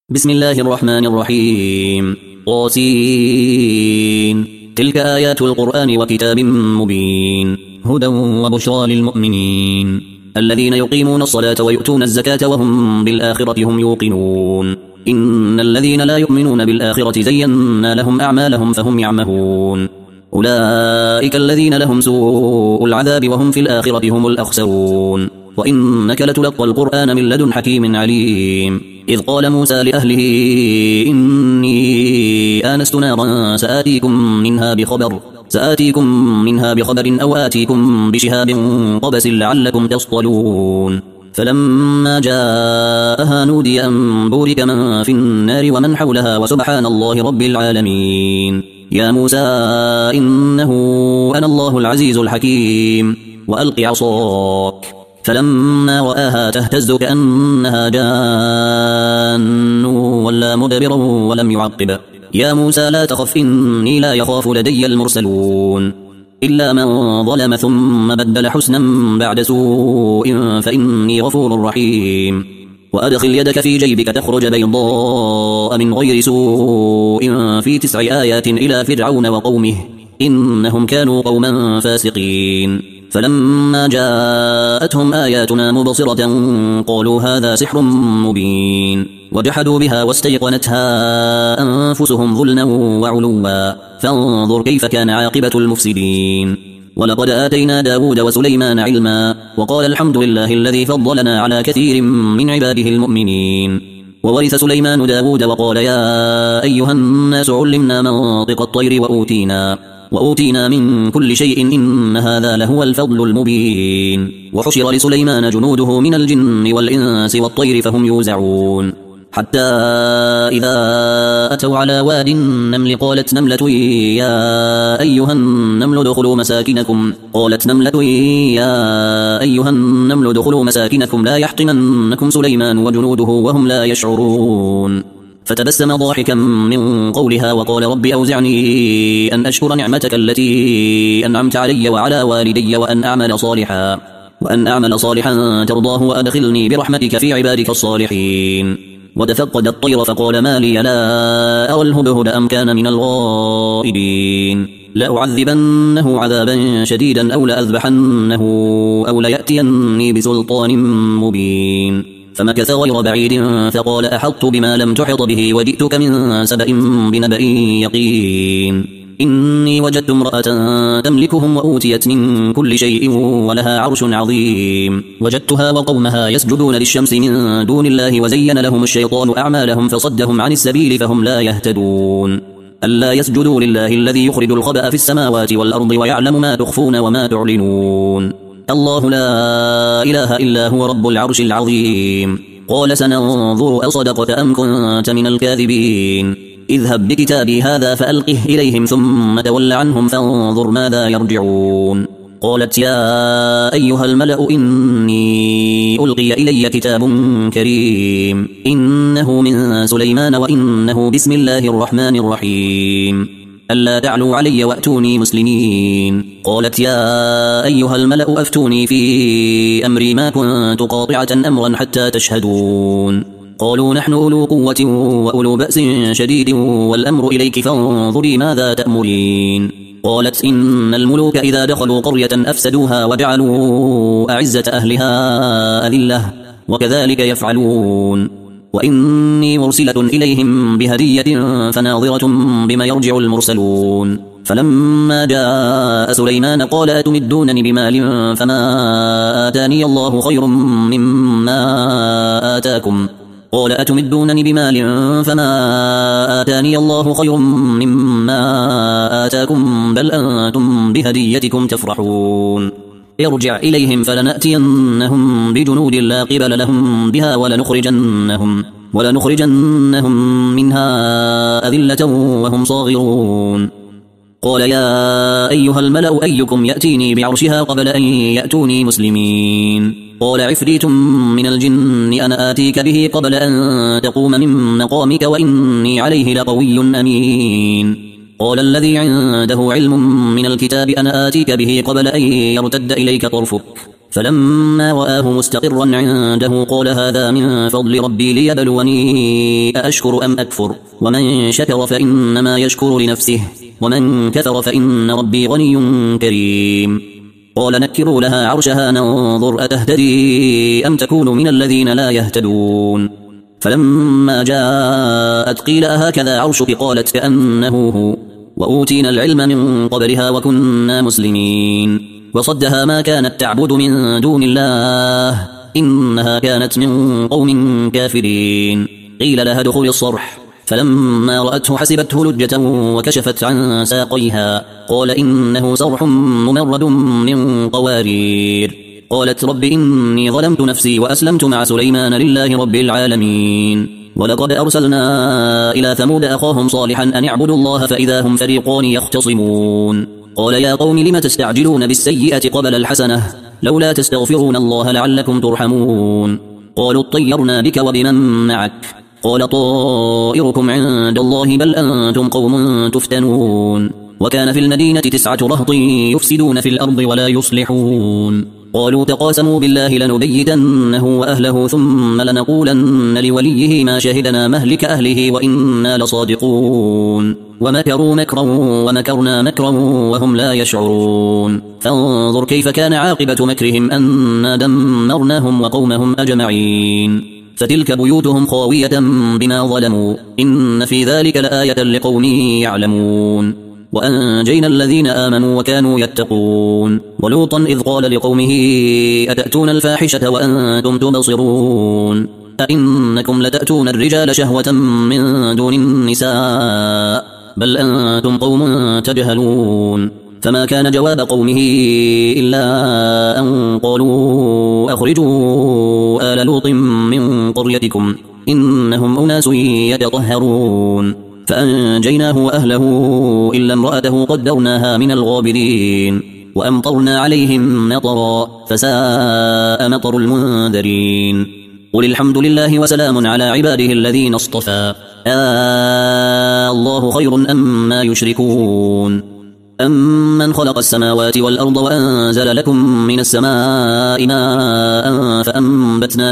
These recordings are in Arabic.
بسم الله الرحمن الرحيم طاسين. تلك آيات القرآن وكتاب مبين هدى وبشرى للمؤمنين الذين يقيمون الصلاة ويؤتون الزكاة وهم بالآخرة هم يوقنون. إن الذين لا يؤمنون بالآخرة زينا لهم أعمالهم فهم يعمهون. أولئك الذين لهم سوء العذاب وهم في الآخرة هم الأخسرون. وإنك لتلقى القرآن من لدن حكيم عليم. إذ قال موسى لأهله إني آنست نارا سآتيكم منها بخبر أو آتيكم بشهاب قبس لعلكم تصطلون. فلما جاءها نودي أن بورك من في النار ومن حولها وسبحان الله رب العالمين. يا موسى إنه أنا الله العزيز الحكيم وألق عصاك. فلما رآها تهتز كأنها جان ولا مدبرا ولم يعقب. يا موسى لا تخف إني لا يخاف لدي المرسلون. إلا من ظلم ثم بدل حسنا بعد سوء فإني غفور رحيم. وأدخل يدك في جيبك تخرج بيضاء من غير سوء في 9 آيات إلى فرعون وقومه إنهم كانوا قوما فاسقين. فلما جاءتهم آياتنا مبصرة قالوا هذا سحر مبين وجحدوا بها واستيقنتها أنفسهم ظلما وعلوا فانظر كيف كان عاقبة المفسدين. ولقد آتينا داود وسليمان علما وقال الحمد لله الذي فضلنا على كثير من عباده المؤمنين. وورث سليمان داود وقال يا أيها الناس علمنا منطق الطير وأوتينا من كل شيء إن هذا لهو الفضل المبين. وحشر لسليمان جنوده من الجن والإنس والطير فهم يوزعون. حتى إذا أتوا على واد النمل قالت نملة يا أيها النمل ادخلوا مساكنكم لا يحطمنكم سليمان وجنوده وهم لا يشعرون. فتبسم ضاحكا من قولها وقال رب أوزعني أن أشكر نعمتك التي أنعمت علي وعلى والدي وأن أعمل صالحا ترضاه وأدخلني برحمتك في عبادك الصالحين. وتفقد الطير فقال ما لي لا أرى الهدهد أم كان من الغائبين. لأعذبنه عذابا شديدا أو لأذبحنه أو ليأتيني بسلطان مبين. فمكث غير بعيد فقال أحطت بما لم تحط به وجئتك من سبأ بنبأ يقين. إني وجدت امرأة تملكهم وأوتيت من كل شيء ولها عرش عظيم. وجدتها وقومها يسجدون للشمس من دون الله وزين لهم الشيطان أعمالهم فصدهم عن السبيل فهم لا يهتدون. ألا يسجدوا لله الذي يخرج الخبأ في السماوات والأرض ويعلم ما تخفون وما تعلنون. الله لا إله إلا هو رب العرش العظيم. قال سننظر أصدقت أم كنت من الكاذبين. اذهب بكتابي هذا فألقه إليهم ثم تول عنهم فانظر ماذا يرجعون. قالت يا أيها الملأ إني ألقي إلي كتاب كريم إنه من سليمان وإنه بسم الله الرحمن الرحيم. ألا تعلوا علي وأتوني مسلمين. قالت يا أيها الملأ أفتوني في أمري ما كنت قاطعة أمرا حتى تشهدون. قالوا نحن أولو قوة وأولو بأس شديد والأمر إليك فانظري ماذا تأمرين. قالت إن الملوك إذا دخلوا قرية أفسدوها وجعلوا أعزة أهلها أذلة وكذلك يفعلون. وإني مرسلة إليهم بهدية فناظرة بما يرجع المرسلون. فلما جاء سليمان قال أتمدونني بمال فما آتاني الله خير مما آتاكم. بل أنتم بهديتكم تفرحون. ارجع إليهم فلنأتينهم بجنود لا قبل لهم بها ولنخرجنهم منها أذلة وهم صاغرون. قال يا أيها الملأ أيكم يأتيني بعرشها قبل أن يأتوني مسلمين. قال عفريت من الجن أنا آتيك به قبل أن تقوم من مقامك وإني عليه لقوي أمين. قال الذي عنده علم من الكتاب أنا آتيك به قبل أن يرتد إليك طرفك فلما رآه مستقرا عنده قال هذا من فضل ربي ليبلوني أأشكر أم أكفر ومن شكر فإنما يشكر لنفسه ومن كفر فإن ربي غني كريم. قال نكروا لها عرشها ننظر أتهتدي أم تكون من الذين لا يهتدون. فلما جاءت قيل أهكذا عرشك قالت كأنه هو وأوتينا العلم من قبلها وكنا مسلمين. وصدها ما كانت تعبد من دون الله إنها كانت من قوم كافرين. قيل لها ادخل الصرح فلما رأته حسبته لجة وكشفت عن ساقيها قال إنه صرح ممرد من قوارير. قالت رب إني ظلمت نفسي وأسلمت مع سليمان لله رب العالمين. ولقد أرسلنا إلى ثمود أخاهم صالحا أن اعبدوا الله فإذا هم فريقان يختصمون. قال يا قوم لم تستعجلون بالسيئة قبل الحسنة لولا تستغفرون الله لعلكم ترحمون. قالوا اطيرنا بك وبمن معك قال طائركم عند الله بل أنتم قوم تفتنون. وكان في المدينة 9 رهط يفسدون في الأرض ولا يصلحون. قالوا تقاسموا بالله لنبيتنه وأهله ثم لنقولن لوليه ما شهدنا مهلك أهله وإنا لصادقون. ومكروا مكرا ومكرنا مكرا وهم لا يشعرون. فانظر كيف كان عاقبة مكرهم أنا دمرناهم وقومهم أجمعين. فتلك بيوتهم خاوية بما ظلموا إن في ذلك لآية لقوم يعلمون. وأنجينا الذين آمنوا وكانوا يتقون. ولوطا إذ قال لقومه أتأتون الفاحشة وأنتم تبصرون أئنكم لتأتون الرجال شهوة من دون النساء بل أنتم قوم تجهلون. فما كان جواب قومه إلا أن قالوا أخرجوا آل لوط من قريتكم إنهم أناس يتطهرون. فأنجيناه وأهله إلا امرأته قدرناها من الغابرين. وأمطرنا عليهم مطرا فساء مطر المنذرين. قل الحمد لله وسلام على عباده الذين اصطفى الله خير أما يشركون. أمن خلق السماوات والأرض وأنزل لكم من السماء ماء فأنبتنا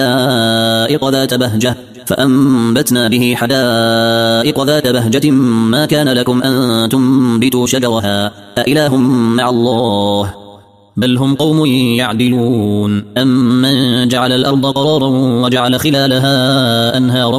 به حدائق ذات بهجة ما كان لكم أن تنبتوا شجرها أإله مع الله بل هم قوم يعدلون. أمن جعل الأرض قرارا وجعل خلالها أنهارا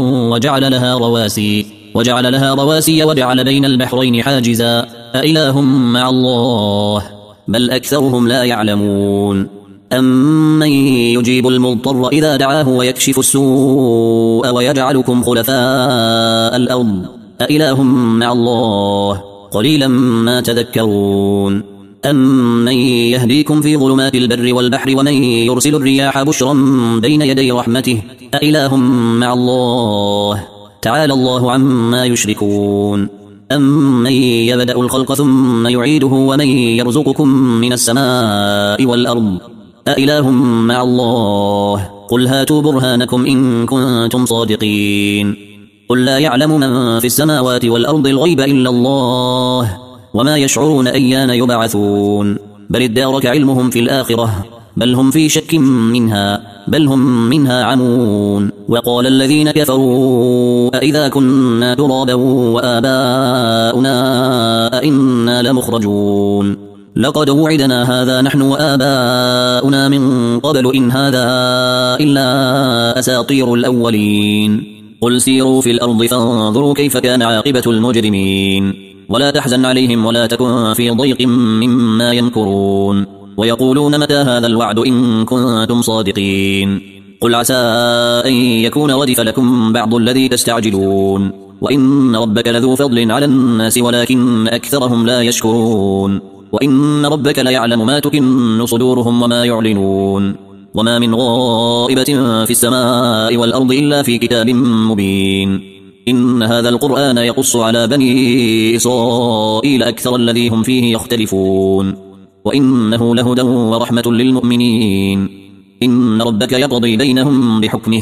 وجعل لها رواسي وجعل بين البحرين حاجزا أإله مع الله بل أكثرهم لا يعلمون. أمن يجيب المضطر إذا دعاه ويكشف السوء ويجعلكم خلفاء الأرض أإله مع الله قليلا ما تذكرون. أمن يهديكم في ظلمات البر والبحر ومن يرسل الرياح بشرا بين يدي رحمته أإله مع الله تعالى الله عما يشركون. أمن يبدأ الخلق ثم يعيده ومن يرزقكم من السماء والأرض أإله مع الله قل هاتوا برهانكم إن كنتم صادقين. قل لا يعلم من في السماوات والأرض الغيب إلا الله وما يشعرون أيان يبعثون بل ادارك علمهم في الآخرة بل هم في شك منها بل هم منها عمون. وقال الذين كفروا أئذا كنا ترابا وآباؤنا أئنا لمخرجون لقد وعدنا هذا نحن وآباؤنا من قبل إن هذا إلا أساطير الأولين. قل سيروا في الأرض فانظروا كيف كان عاقبة المجرمين ولا تحزن عليهم ولا تكن في ضيق مما يمكرون. ويقولون متى هذا الوعد إن كنتم صادقين قل عسى أن يكون ردف لكم بعض الذي تستعجلون وإن ربك لذو فضل على الناس ولكن أكثرهم لا يشكرون. وإن ربك ليعلم ما تكن صدورهم وما يعلنون. وما من غائبة في السماء والأرض إلا في كتاب مبين. إن هذا القرآن يقص على بني إسرائيل أكثر الذي هم فيه يختلفون وإنه لهدى ورحمة للمؤمنين. إن ربك يقضي بينهم بحكمه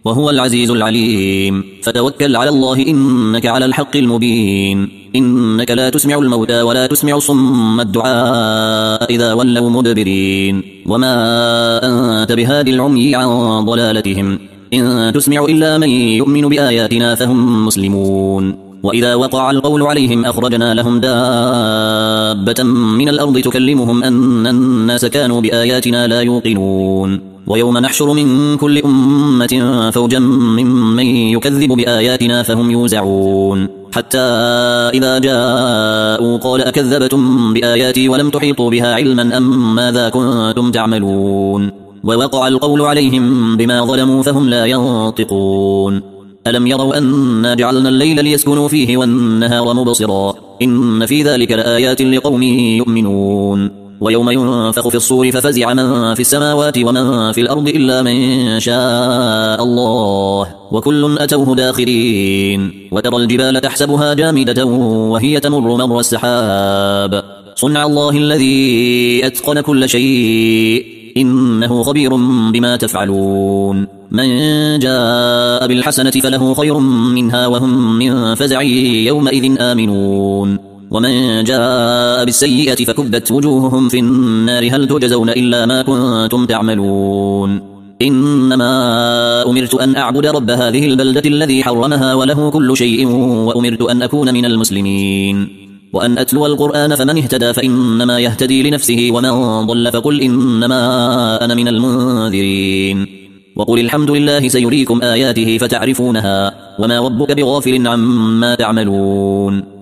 وهو العزيز العليم فتوكل على الله إنك على الحق المبين إنك لا تسمع الموتى ولا تسمع صم الدعاء إذا ولوا مدبرين وما أنت بهادي العمي عن ضلالتهم إن تسمع إلا من يؤمن بآياتنا فهم مسلمون وإذا وقع القول عليهم أخرجنا لهم دابة من الأرض تكلمهم أن الناس كانوا بآياتنا لا يوقنون ويوم نحشر من كل أمة فوجا ممن يكذب بآياتنا فهم يوزعون حتى إذا جاءوا قال أكذبتم بآياتي ولم تحيطوا بها علما أم ماذا كنتم تعملون ووقع القول عليهم بما ظلموا فهم لا ينطقون ألم يروا أنا جعلنا الليل ليسكنوا فيه والنهار مبصرا إن في ذلك لآيات لقوم يؤمنون ويوم ينفخ في الصور ففزع من في السماوات ومن في الأرض إلا من شاء الله وكل أتوه داخرين وترى الجبال تحسبها جامدة وهي تمر مر السحاب صنع الله الذي أتقن كل شيء إنه خبير بما تفعلون من جاء بالحسنة فله خير منها وهم من فزع يومئذ آمنون ومن جاء بالسيئة فكبت وجوههم في النار هل تجزون إلا ما كنتم تعملون إنما أمرت أن أعبد رب هذه البلدة الذي حرمها وله كل شيء وأمرت أن أكون من المسلمين وأن أتلو القرآن فمن اهتدى فإنما يهتدي لنفسه ومن ضل فقل إنما أنا من المنذرين وقل الحمد لله سيريكم آياته فتعرفونها وما ربك بغافل عما تعملون